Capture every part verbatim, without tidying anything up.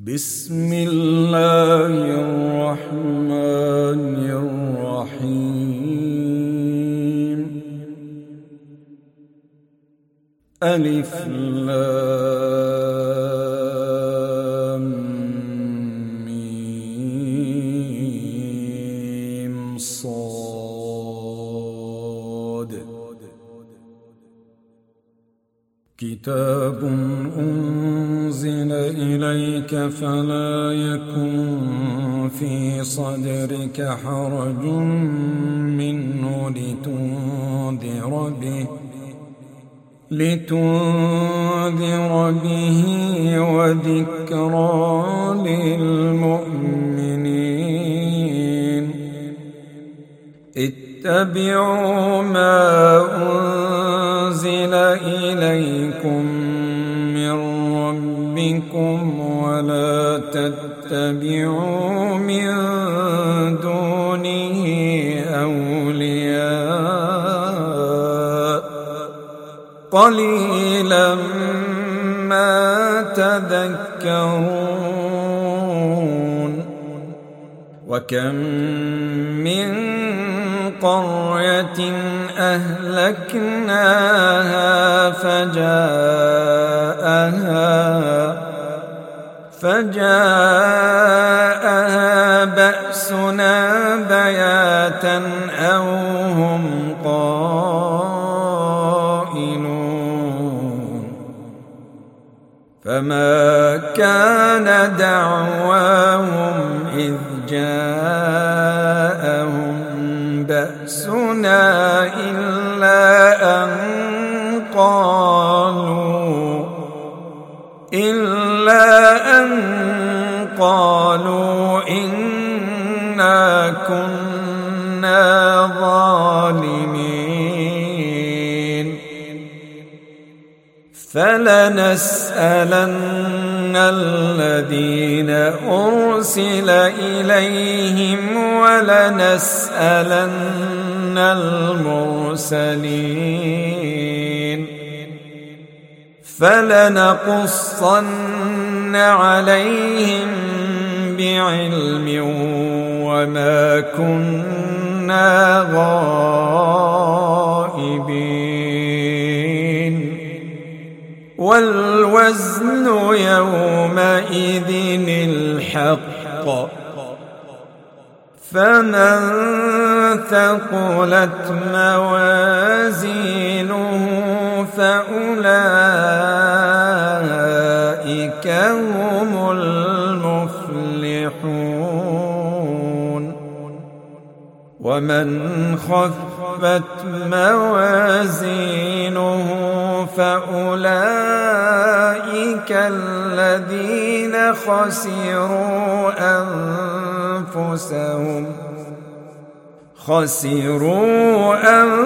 بسم الله الرحمن الرحيم. ألف لام ميم صاد. كتاب أنزل إليك فلا يكن في صدرك حرج منه لتنذر به لتنذر به وذكرى للمؤمنين. اتبعوا ما أنزل إليكم من ربكم ولا تتبعوا من دونه أولياء قليلا ما تذكرون. وكم من قرية أهلكناها فجاءها فجاءها بأسنا بياتا أو هم قائلون. فما كان دعواهم إذ جاءهم بأسنا إلا أن قالوا إلا أن قالوا إنا كنا ظالمين. فلنسألن الذين أرسل إليهم ولنسألن المرسلين. فلنقصن عليهم بعلم وما كنا غائبين. والوزن يومئذ الحق. فمن ثقلت موازينه فأولئك هم المفلحون. ومن خفت موازينه فأولئك الذين خسروا أنفسهم خسروا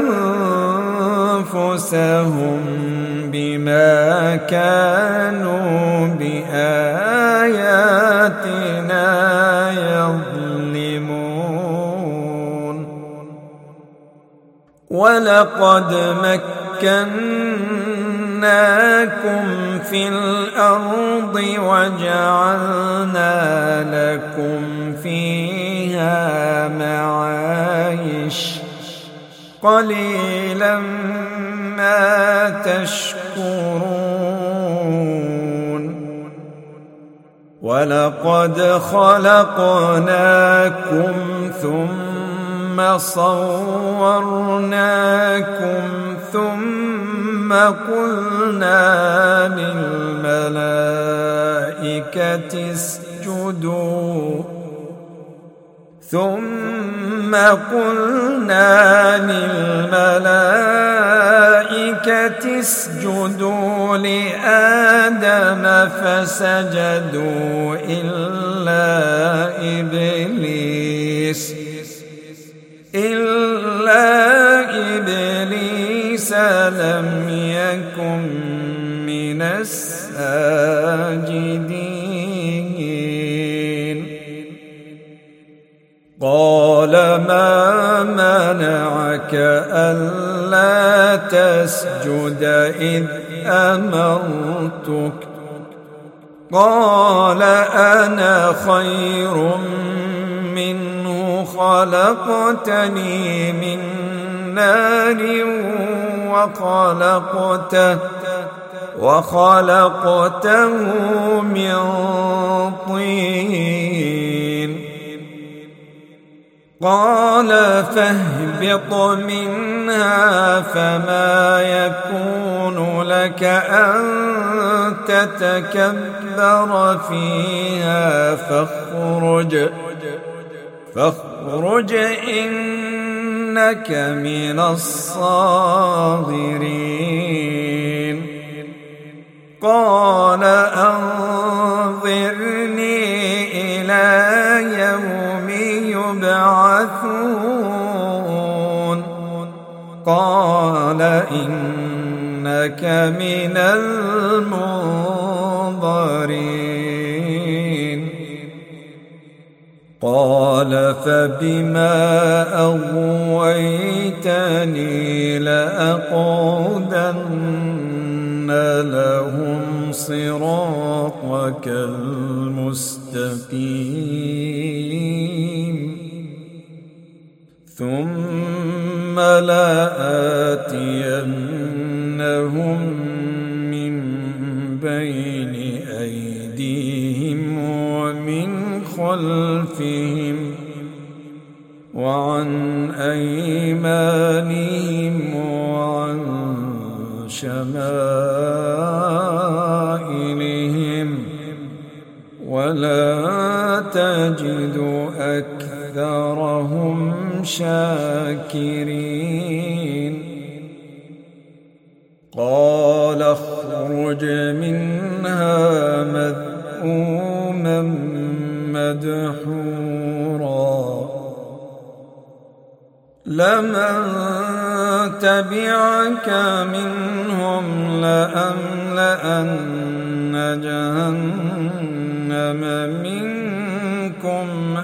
أنفسهم بما كانوا بآياتنا يظلمون. ولقد مكناكم في الأرض وجعلنا لكم فيها معايش قليلا ما تشكرون. ولقد خلقناكم ثم صورناكم ثم قلنا للملائكة اسجدوا ثم قلنا للملائكة اسجدوا لآدم فسجدوا إلا إبليس إلا إبليس لم يكن من الساجدين. قال ما منعك ألا تسجد إذ أمرتك قال أنا خير منه خلقتني من نار وخلقته وخلقته من طين قال فاهبط منها فما يكون لك أن تتكبر فيها فاخرج فاخرج إنك من الصاغرين قال أنظرني إلى يوم يبعثون قال إنك من المنظرين قال فبما أغويتني لأقعدن لهم صراطك المستقيم ثم لآتينهم من بين أيديهم ومن خلفهم وعن أيمانهم وعن شمائلهم ولا تجد أكثرهم شاكرين قال اخرج منها مذءوما مدحورا لمن تبعك منهم لأملأن جهنم منكم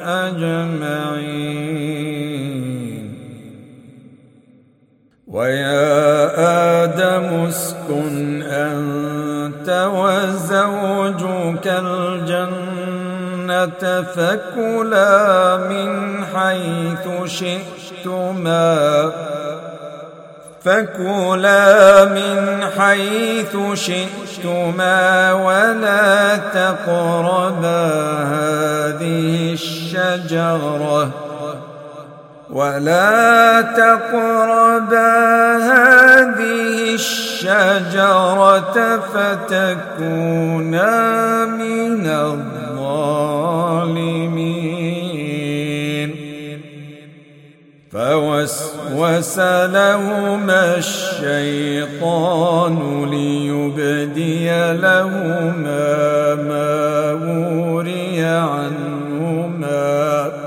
أجمعين ويا آدم اسكن أنت وزوجك الجنة فكلا من حيث شئتما فكلا من حيث شئتما ولا تقربا هذه الشجرة ولا تقربا هذه الشجرة فتكونا من الظالمين فوسوس لهما الشيطان ليبدي لهما ما وري عنهما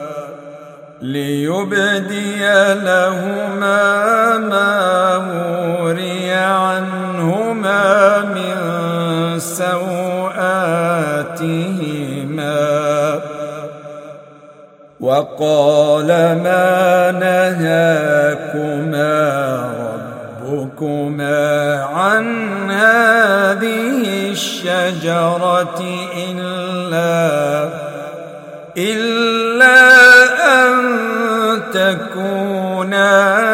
ليبدي لهما ما وري عنهما من سوآتهما وقال ما نهاكما ربكما عن هذه الشجرة إلا إلا أن تكونا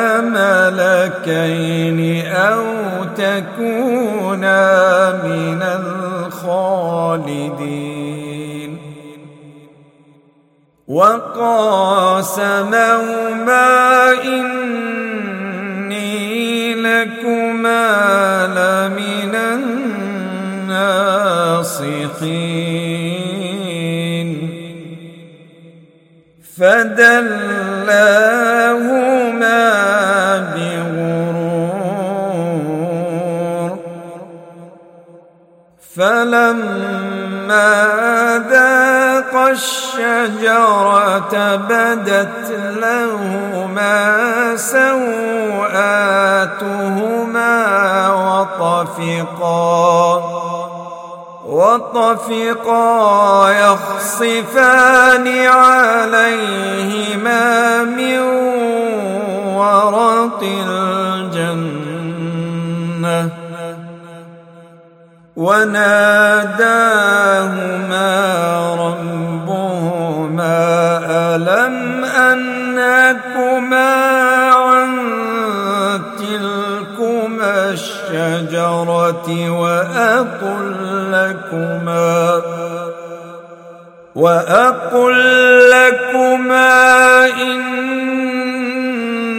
ملكين أو تكونا من الخالدين وقاسمهما إني لكما لمن الناصحين فدلاهما بغرور فلما ذاقا الشجرة بدت لهما سوآتهما وطفقا وطفقا يخصفان عليهما من ورق الجنة وناداهما ربهما ألم أنهكما عن تلكما الشجرة وأقل لكما وأقل لكما إن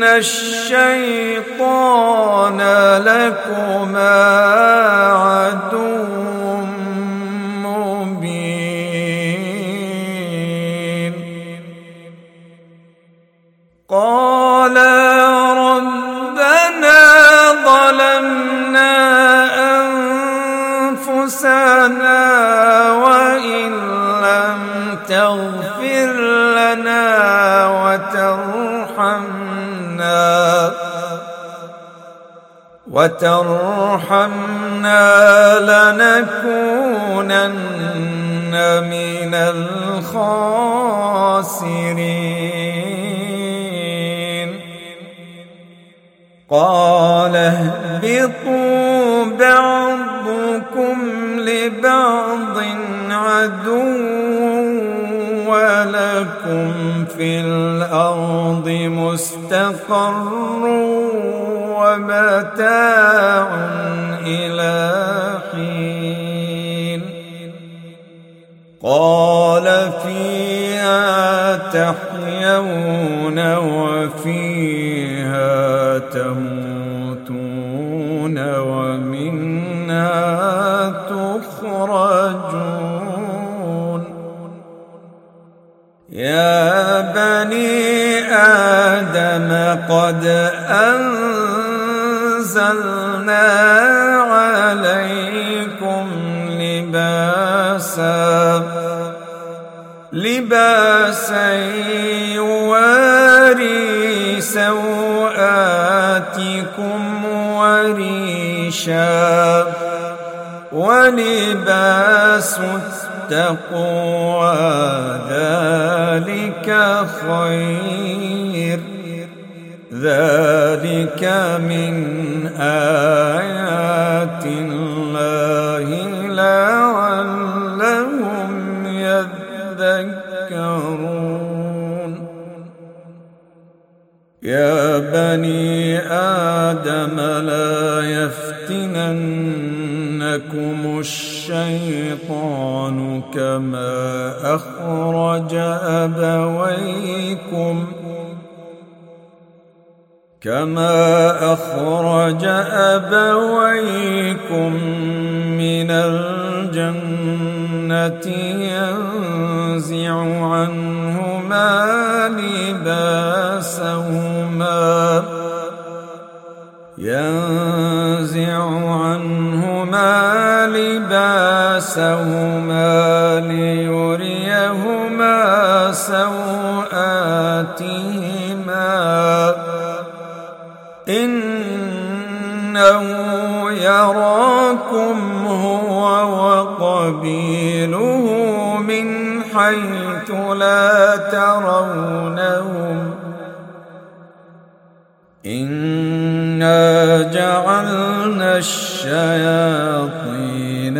الشيطان لكما عدو مبين. قالا ربنا ظلمنا أنفسنا وإن لم تغفر لنا وترحمنا وترحمنا لنكونن من الخاسرين. قال اهبطوا بعضكم لبعض عدو ولكم في الأرض مستقر ومتاع إلى حين. قال فيها تحيون وفيها تموتون ومنها تخرجون. يا بني آدم قد أنزلنا عليكم لباسا لباسا يواري سوآتكم وريشا ولباس التقوى ذلك خير. ذلك من آيات الله لعلهم يذكرون. يا بني آدم لا يفتننكم الشيطان كما أخرج أبويكم كما أخرج أبويكم من الجنة ينزع عنهما لباسهما ينزع عنهما لباسهما ليريهما سوآتهما إنه يراكم هو وقبيله من حيث لا ترونهم إنا جعلنا الشياطين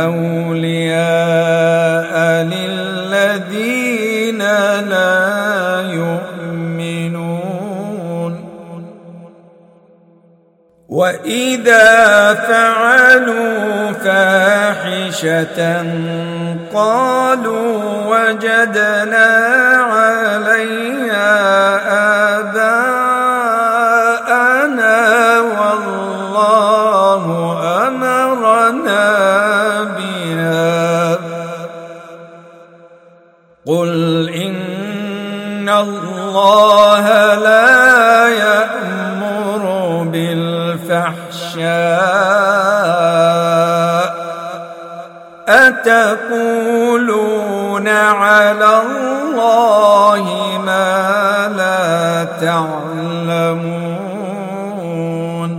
أولياء للذين لا يؤمنون. وإذا فعلوا فاحشة قالوا وجدنا عليها آباءنا والله أمرنا بها قل إن الله لا يأمر بالفحشاء أتقولون على الله ما لا تعلمون.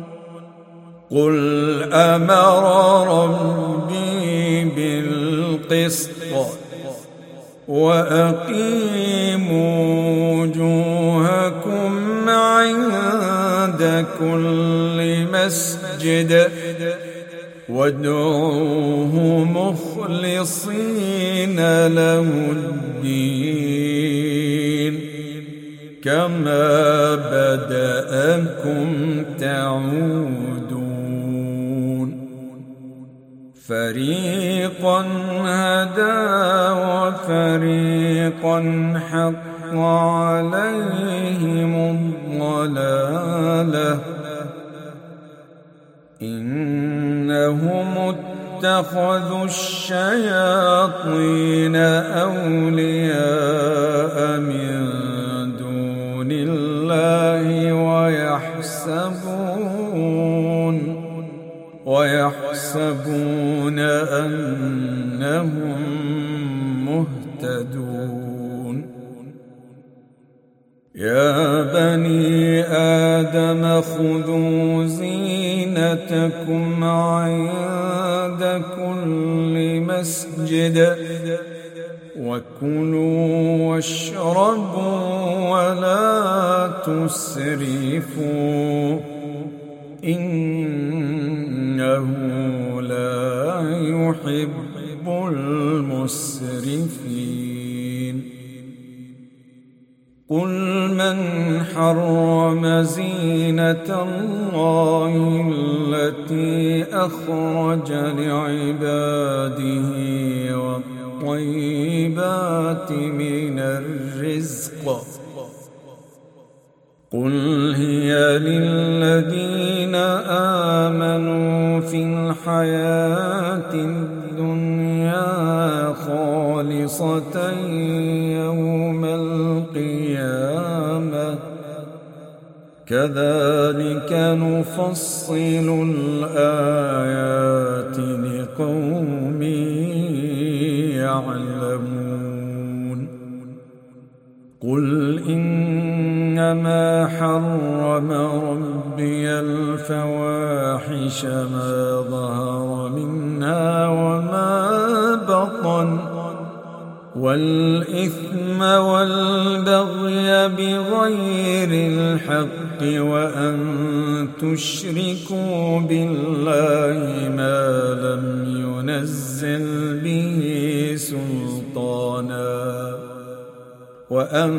قل أمر ربي بالقسط وأقيموا وجوهكم عند كل مسجد وادعوه مخلصين له الدين كما بدأكم تعودون فريقا هدى وفريقا حق عليهم الضلالة إنهم اتخذوا الشياطين أولياء من دون الله ويحسبون ويحسبون أنهم مهتدون يا بني آدم خذوا زينتكم عند كل مسجد وكلوا واشربوا ولا تسرفوا إنه لا يحب المسرفين قل من حرم زينة الله التي أخرج لعباده والطيبات من الرزق قل هي للذين آمنوا في الحياة الدنيا خالصة يوم القيامة كذلك نفصل الآيات لقوم يعلمون قل إنما حرم ربي الفواحش ما ظهر منها وما بطن والإثم والبغي بغير الحق وأن تشركوا بالله ما لم ينزل به سلطانا وأن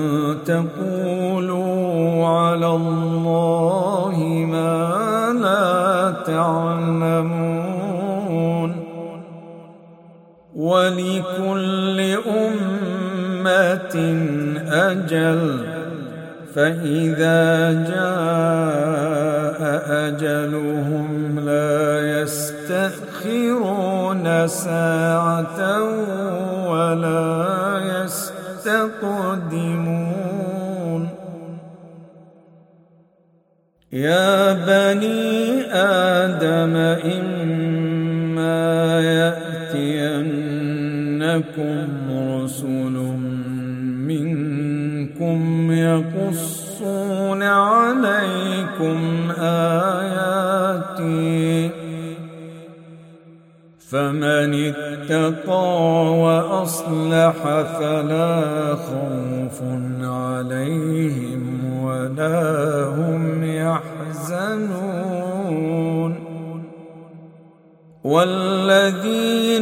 تقولوا على الله ما لا تعلمون ولكل أمة أجل فإذا جاء أجلهم لا يستأخرون ساعة ولا يستقدمون يا بني آدم إما يأتينكم رسل منكم يقصون عليكم آياتي فمن اتقى وأصلح فلا خوف عليهم ولا هم يحزنون والذين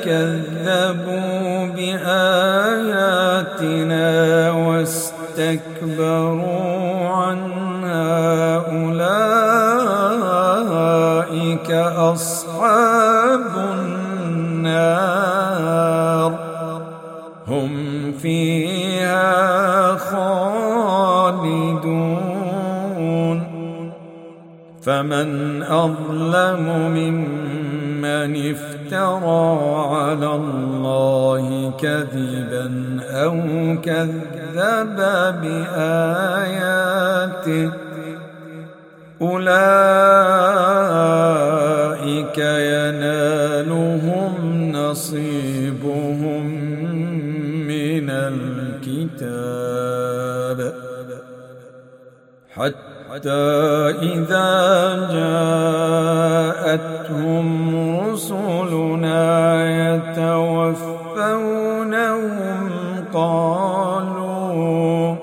كذبوا بآياتنا واستكبروا عنها أولئك أصحاب النار هم فيها خالدون فمن أظلم ممن افترى على الله كذبا أو كذب بآياته أولئك ينالهم نصيبهم من الكتاب حتى إذا جاءتهم رسلنا يتوفونهم قالوا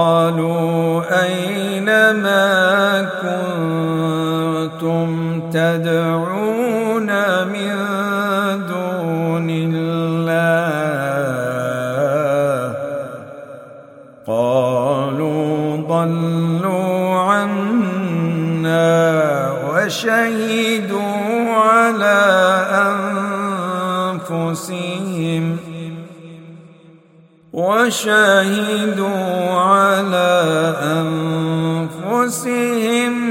قالوا أين ما كنتم تدعون وشهدوا على أنفسهم وشهدوا على أنفسهم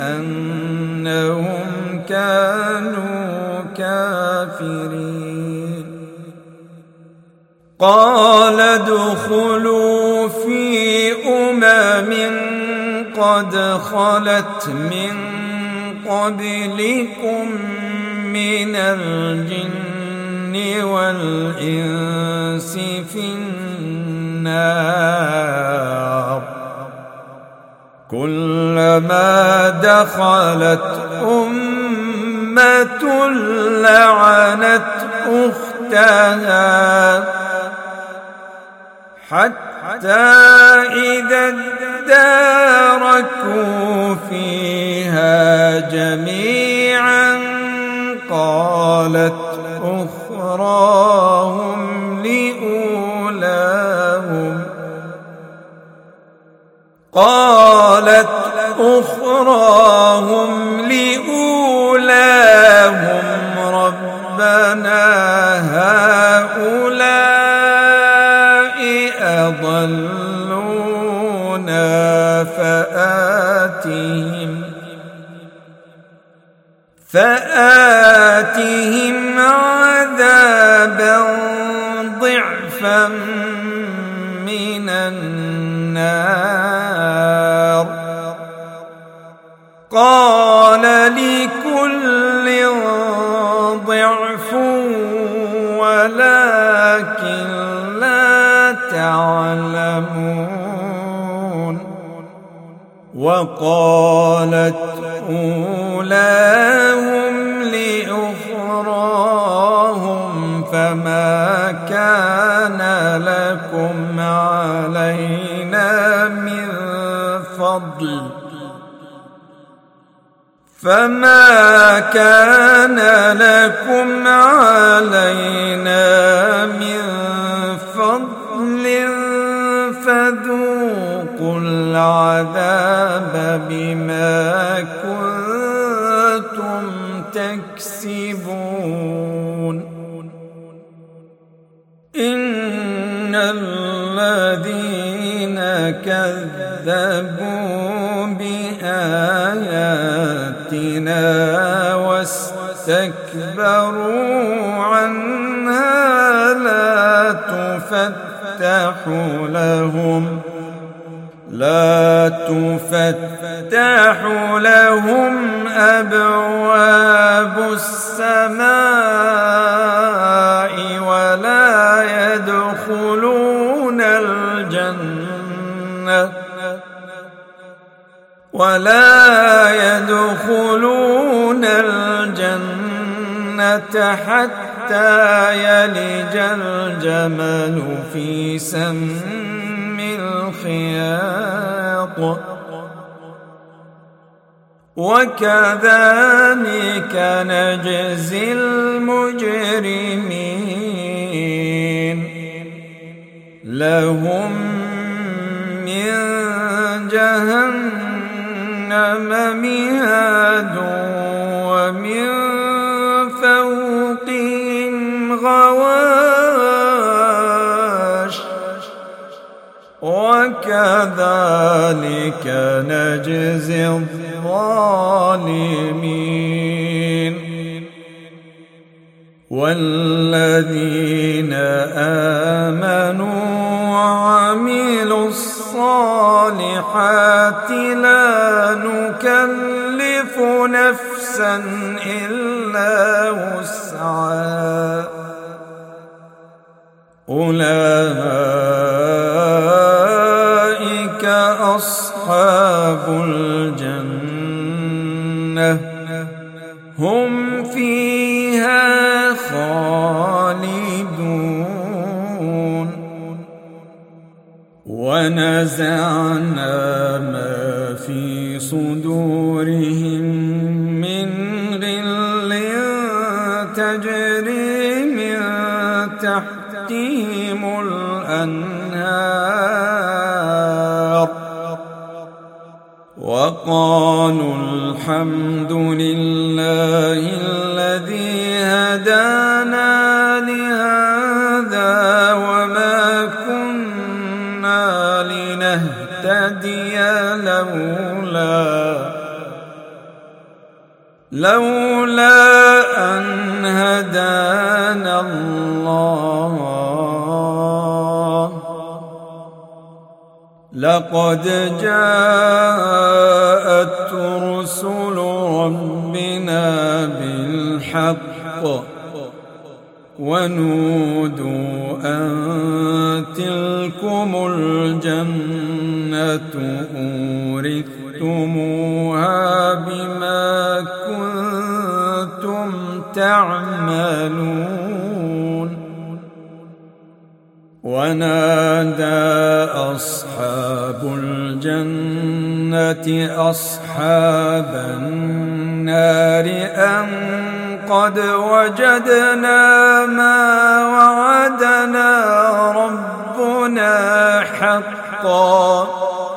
أنهم كانوا كافرين. قال ادخلوا في أمم قد خلت من قبلكم من الجن والإنس في النار كلما دخلت أمة لعنت أختها حتى إذا اداركوا فيها جميعا قالت أخراهم لأولاهم قالت أخراهم لأولاهم ربنا هؤلاء أضلونا فآتهم فآتهم عذابا ضعفا من النار قال لكل ضعف ولكن لا تعلمون. وقالت أولاهم لأخراهم فما كان لكم علينا من فضل فما كان لكم علينا من فضل فذوقوا العذاب بما كنتم تكسبون. إن الذين كذبوا بآياتنا واستكبروا عنها لا تفتح لهم لا تفتح لهم أبواب السماء ولا يدخلون الجنة ولا يدخلون الجنة حتى يلج الجمل في سم الخياط وكذلك نجزي المجرمين. لهم من جهنم مهاد ومن فوقهم غواش وكذلك نجزي الظالمين. والذين آمنوا وعملوا الصالحات لا نكلف نفسا إلا وسعها أولئك أصحاب الجنة هم فيها خالدون. ونزعنا ما في صدورهم من غل تجري من تحتهم الأنهار وقالوا الحمد لله الذي هدانا لهذا وما كنا لنهتدي لولا لولا أن هدانا الله لقد جاءت رسل ربنا بالحق ونودوا أن تلكم الجنة أورثتموها بما كنتم تعملون ونادى أصحاب الجنة أصحاب النار أن قد وجدنا ما وعدنا ربنا حقا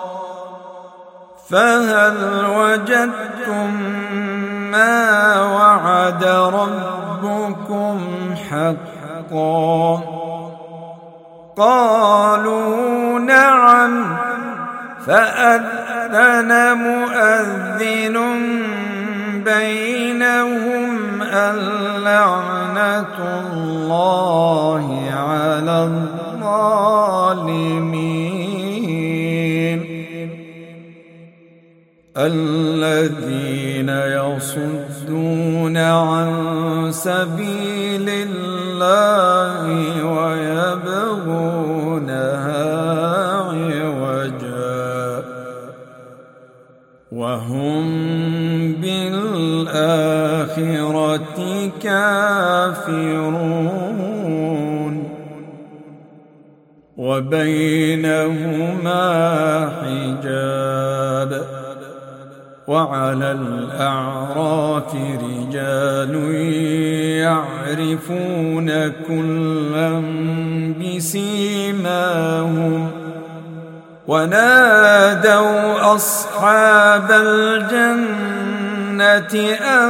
فهل وجدتم ما وعد ربكم حقا قالوا نعم فأذن مؤذن بينهم اللعنة الله على الظالمين الذين يصدون عن سبيل الله ويبغونها عوجا وهم بالآخرة كافرون وبينهما حجاب وعلى الأعراف رجال يعرفون كلا بسيماهم ونادوا أصحاب الجنة أن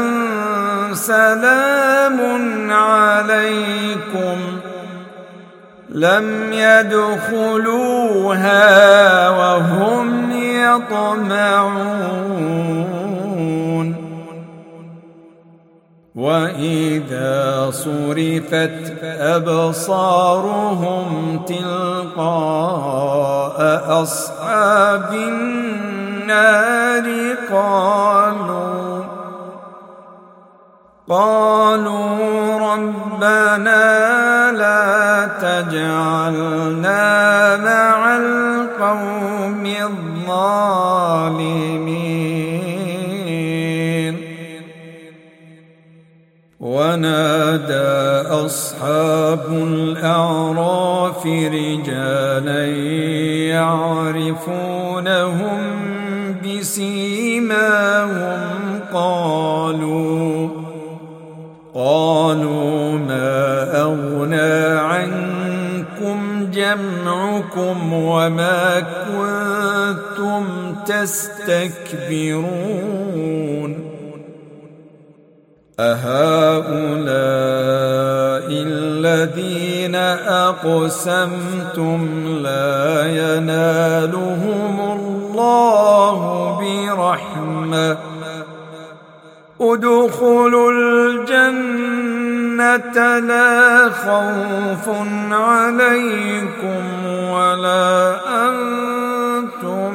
سلام عليكم لم يدخلوها وهم يطمعون وإذا صرفت أبصارهم تلقاء أصحاب النار قالوا قالوا ربنا لا تجعلنا مع القوم الظالمين ونادى أصحاب الأعراف رجالا يعرفونهم بسيماهم قالوا قالوا ما أغنى عنكم جمعكم وما كنتم تستكبرون أهؤلاء الذين أقسمتم لا ينالهم الله برحمة ادخلوا الجنة لا خوف عليكم ولا أنتم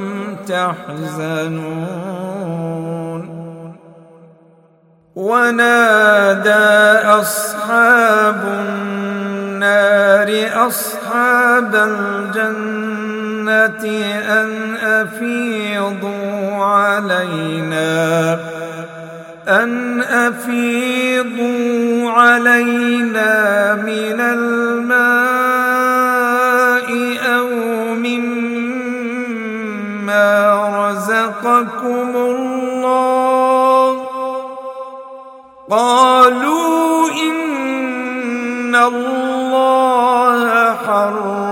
تحزنون ونادى أصحاب النار أصحاب الجنة أن أفيضوا علينا أن أفيضوا علينا من الماء أو مما رزقكم الله قالوا إن الله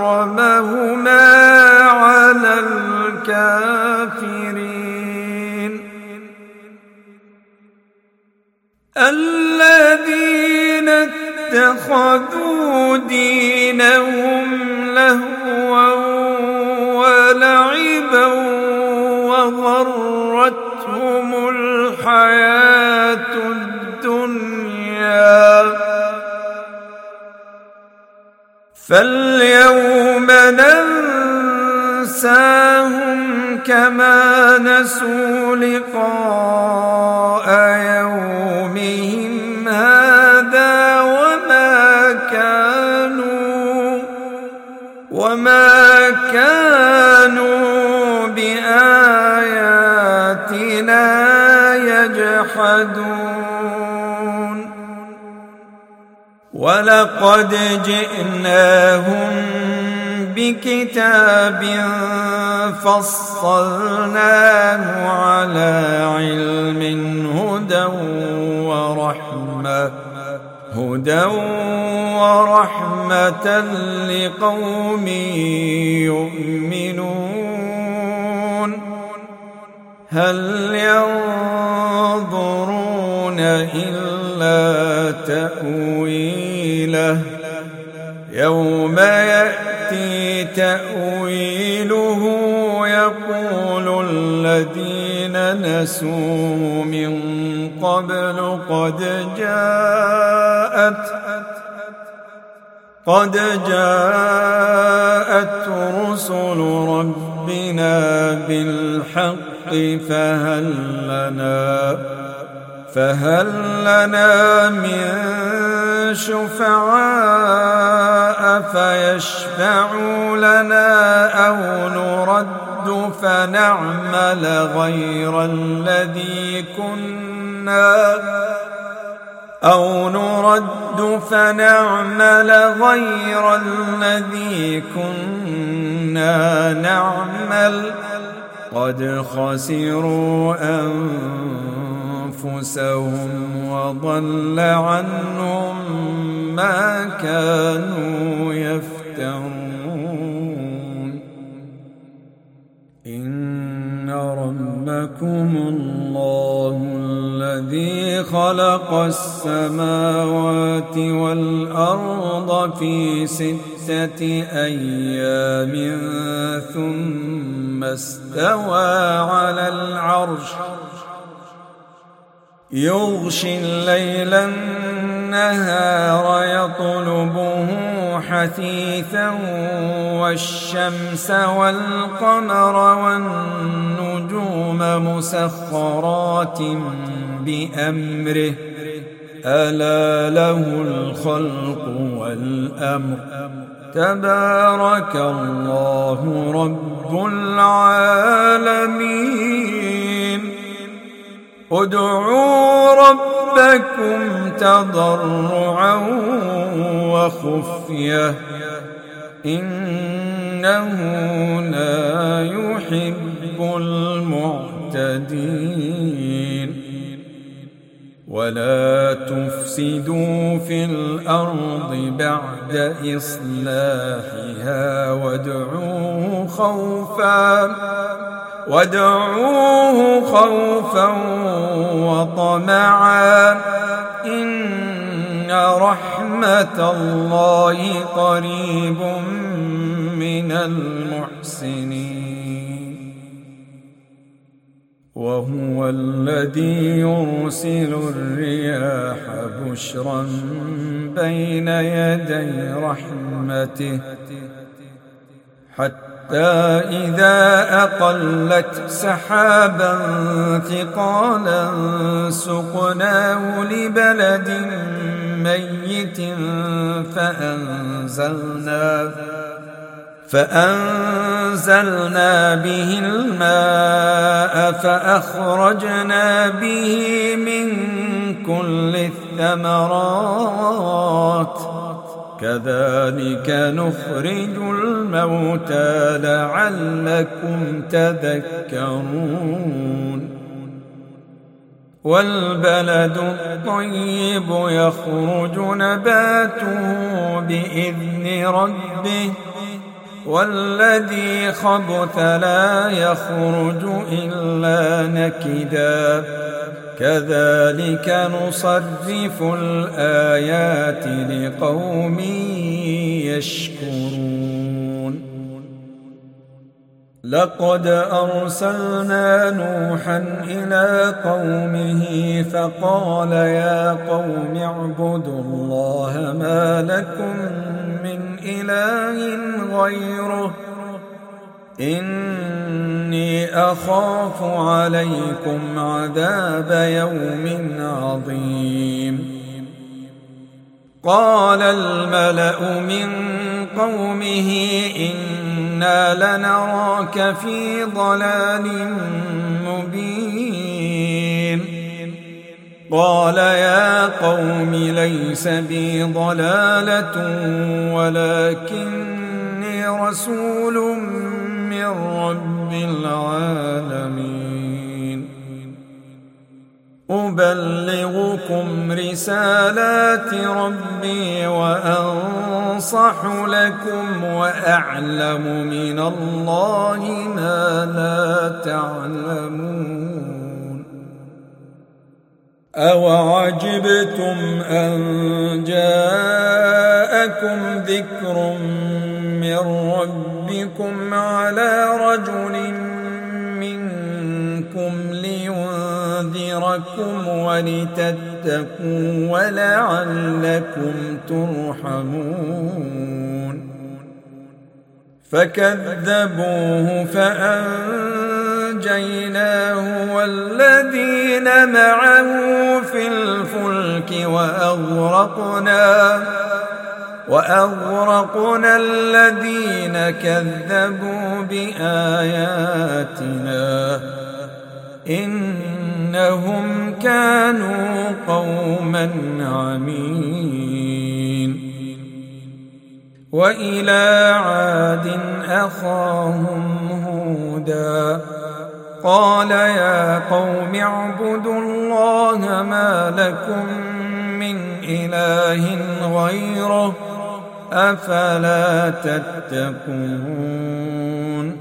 حرمهما على الكافرين اتخذوا دينهم لهوا ولعبا وغرتهم الحياة الدنيا فاليوم ننساهم كما نسوا لقاء يومهم هذا وما كانوا وما كانوا بآياتنا يجحدون ولقد جئناهم بكتاب فصلناه على علم هدى ورحمة هدى ورحمة لقوم يؤمنون هل ينظرون إلا تأويله يوم يأتي تأويله يقول الذين نسوا من قبل قد جاءت قد جاءت رسل ربنا بالحق فهل لنا فهل لنا من شفعاء فيشفعوا لنا أو نرد فنعمل غير الذي كنا أو نرد فنعمل غير الذي كنا نعمل قد خسروا أنفسهم وضل عنهم ما كانوا يفترون إن ربكم الله الذي خلق السماوات والأرض في ستة أيام ثم استوى على العرش يغشي الليل النهار يطلبه حثيثا والشمس والقمر والنجوم مسخرات بأمره ألا له الخلق والأمر تبارك الله رب العالمين ادعوا ربكم تضرعا وخفية إنه لا يحب المعتدين ولا تفسدوا في الأرض بعد إصلاحها وادعوه خوفا وادعوه خوفا وطمعا إن رحمة الله قريب من المحسنين وهو الذي يرسل الرياح بشرا بين يدي رحمته حتى إذا أقلت سحابا ثقالا سقناه لبلد ميت فأنزلنا فأنزلنا به الماء فأخرجنا به من كل الثمرات كذلك نخرج الموتى لعلكم تذكرون والبلد الطيب يخرج نباته بإذن ربه والذي خبث لا يخرج إلا نكدا كذلك نصرف الآيات لقوم يشكرون لقد أرسلنا نوحا إلى قومه فقال يا قوم اعبدوا الله ما لكم من إله غيره إني أخاف عليكم عذاب يوم عظيم قال الملأ من قومه إنا لنراك في ضلال مبين قال يا قوم ليس بي ضلالة ولكني رسول من رب العالمين أبلغكم رسالات ربي وأنصح لكم وأعلم من الله ما لا تعلمون أوعجبتم أن جاءكم ذكر من ربكم على رجل منكم لينذركم ولتتقوا ولعلكم ترحمون فكذبوه فأنجيناه والذين معه في الفلك وأغرقنا وأغرقنا الذين كذبوا بآياتنا إنهم كانوا قوما عمين وإلى عاد أخاهم هودا قال يا قوم اعبدوا الله ما لكم من إله غيره أفلا تتقون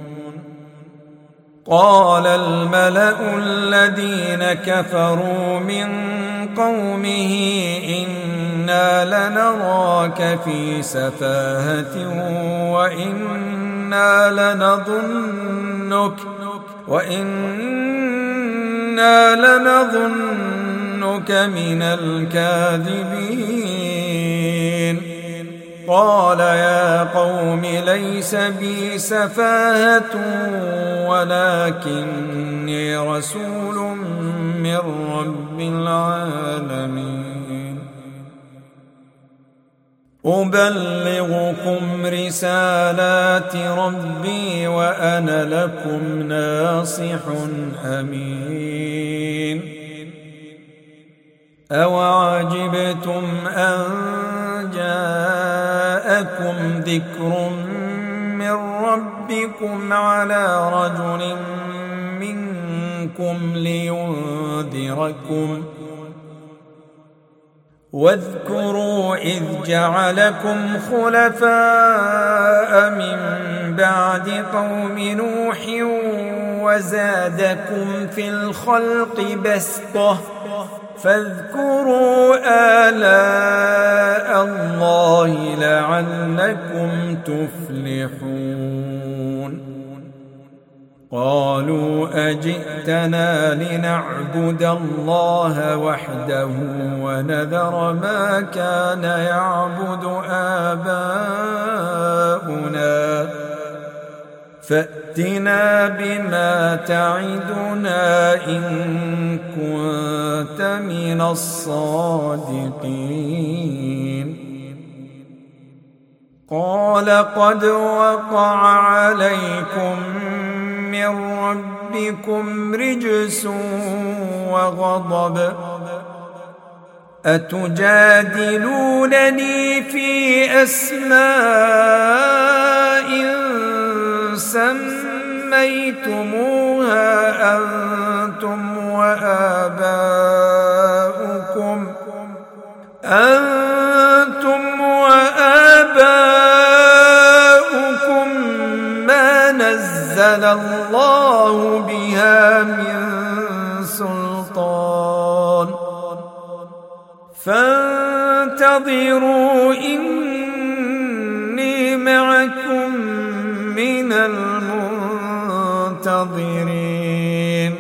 قال الملأ الذين كفروا من قومه إنا لنراك في سفاهة وإنا لنظنك وإنا لنظنك من الكاذبين قال يا قوم ليس بي سفاهة ولكني رسول من رب العالمين أبلغكم رسالات ربي وأنا لكم ناصح أمين أوعجبتم أن جاءكم ذكر من ربكم على رجل منكم لينذركم واذكروا إذ جعلكم خلفاء من بعد قوم نوح وزادكم في الخلق بسطة فاذكروا آلاء الله لعلكم تفلحون قالوا أجئتنا لنعبد الله وحده ونذر ما كان يعبد آباؤنا فأتنا بما تعدنا إن كنت من الصادقين قال قد وقع عليكم من ربكم رجس وغضب أتجادلونني في أسماء سميتموها أنتم وآباؤكم أنتم وآباؤكم ما نزل الله بها من سلطان فانتظروا إني معكم من المنتظرين.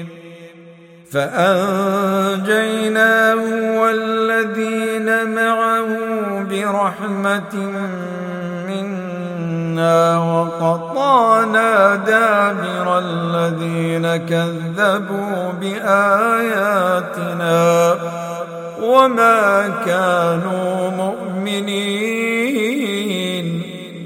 فأنجيناه والذين معه برحمة منا وقطعنا دابر الذين كذبوا بآياتنا وما كانوا مؤمنين.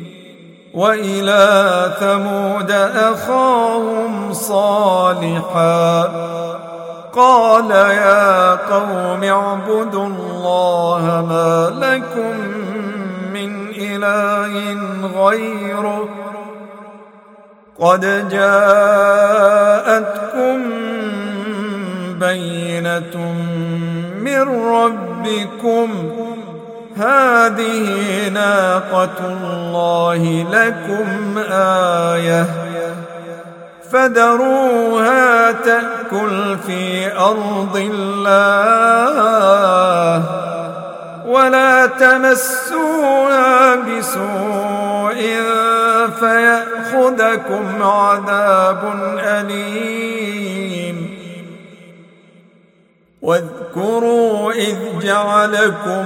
وإلى ثمود أخاهم صالحا قال يا قوم اعبدوا الله ما لكم من إله غيره قد جاءتكم بينة من ربكم هذه ناقة الله لكم آية فذروها تأكل في أرض الله ولا تمسوها بسوء فيأخذكم عذاب أليم. واذكروا إذ جعلكم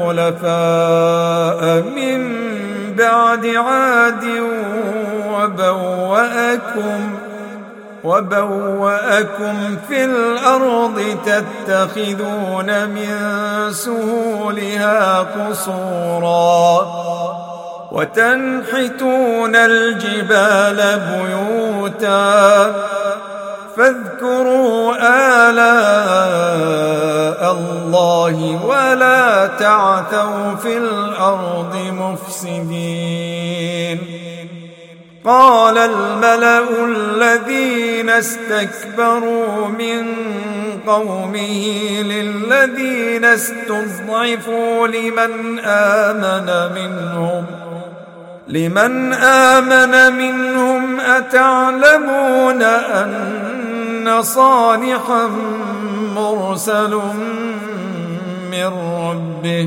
خلفاء من بعد عاد وبوأكم وبوأكم في الأرض تتخذون من سهولها قصورا وتنحتون الجبال بيوتا فاذكروا آلاء الله ولا تعثوا في الأرض مفسدين. قال الملأ الذين استكبروا من قومه للذين استضعفوا لمن آمن منهم لمن آمن منهم أتعلمون أن صالحا مرسل من ربه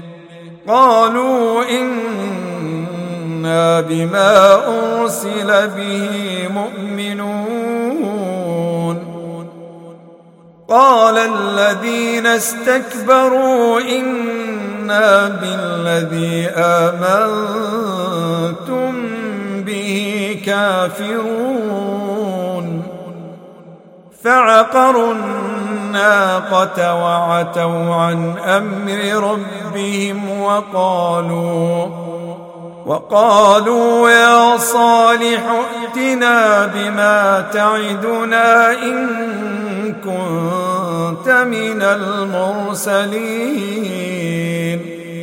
قالوا إنا بما أرسل به مؤمنون. قال الذين استكبروا إنا بالذي آمنتم به كافرون. فعقروا الناقة وعتوا عن أمر ربهم وقالوا وقالوا يا صالح ائتنا بما تعدنا إن كنت من المرسلين.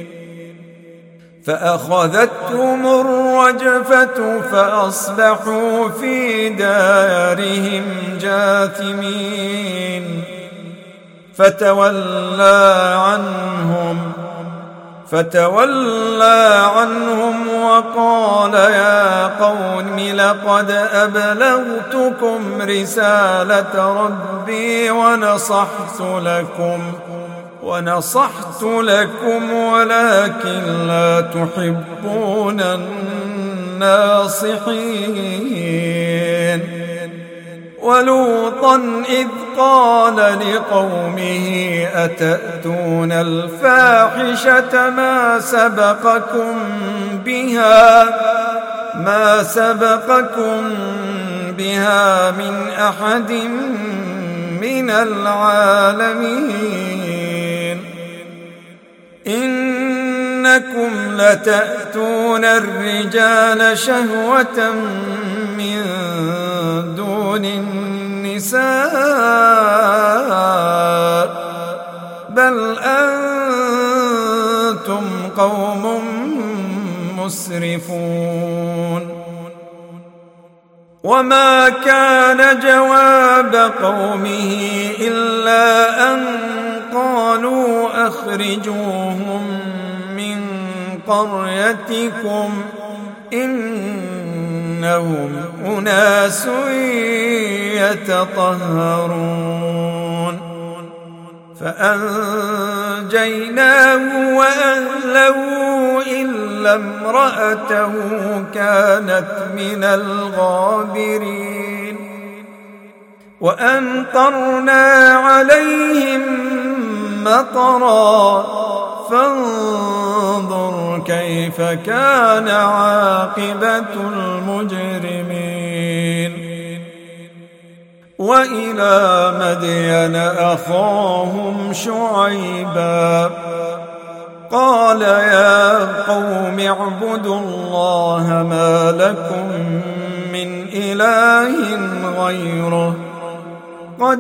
فأخذتهم الرجفة فأصبحوا في دارهم جاثمين. فتولى عنهم فتولى عنهم وقال يا قوم لقد أبلغتكم رسالة ربي ونصحت لكم ونصحت لكم ولكن لا تحبون الناصحين. ولوطا إذ قال لقومه أتأتون الفاحشة ما سبقكم بها ما سبقكم بها من أحد من العالمين. إنكم لتأتون الرجال شهوة من دون النساء بل أنتم قوم مسرفون. وما كان جواب قومه إلا أن قالوا أخرجوهم من قريتكم إنهم أناس يتطهرون. فأنجيناه وأهله إلا امرأته كانت من الغابرين وأمطرنا عليهم مطرا فانظر كيف كان عاقبة المجرمين وإلى مدين أخاهم شعيبا قال يا قوم اعبدوا الله ما لكم من إله غيره قد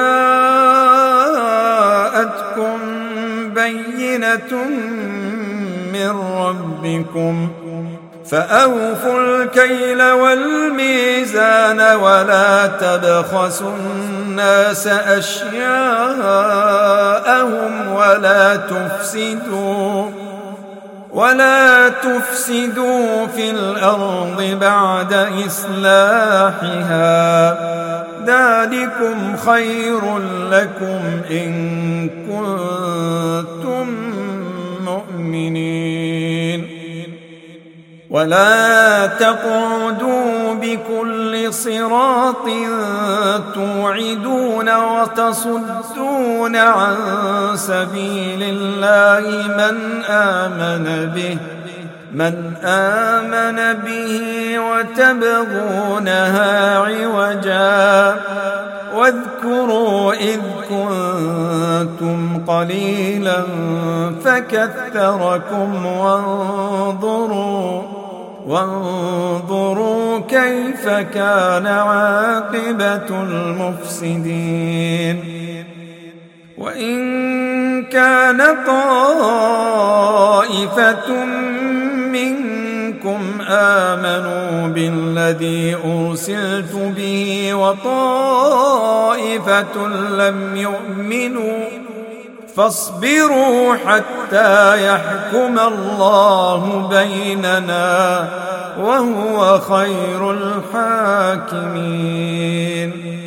جاءتكم بينة من ربكم فأوفوا الكيل والميزان ولا تبخسوا الناس أشياءهم ولا تفسدوا ولا تفسدوا في الأرض بعد إصلاحها ذلكم خير لكم إن كنتم مؤمنين ولا تقعدوا بكل صراط توعدون وتصدون عن سبيل الله من آمن به من آمن به وتبغونها عوجا واذكروا إذ كنتم قليلا فكثركم وانظروا وانظروا كيف كان عاقبة المفسدين وإن كان طائفة منكم آمنوا بالذي أرسلت به وطائفة لم يؤمنوا فاصبروا حتى يحكم الله بيننا وهو خير الحاكمين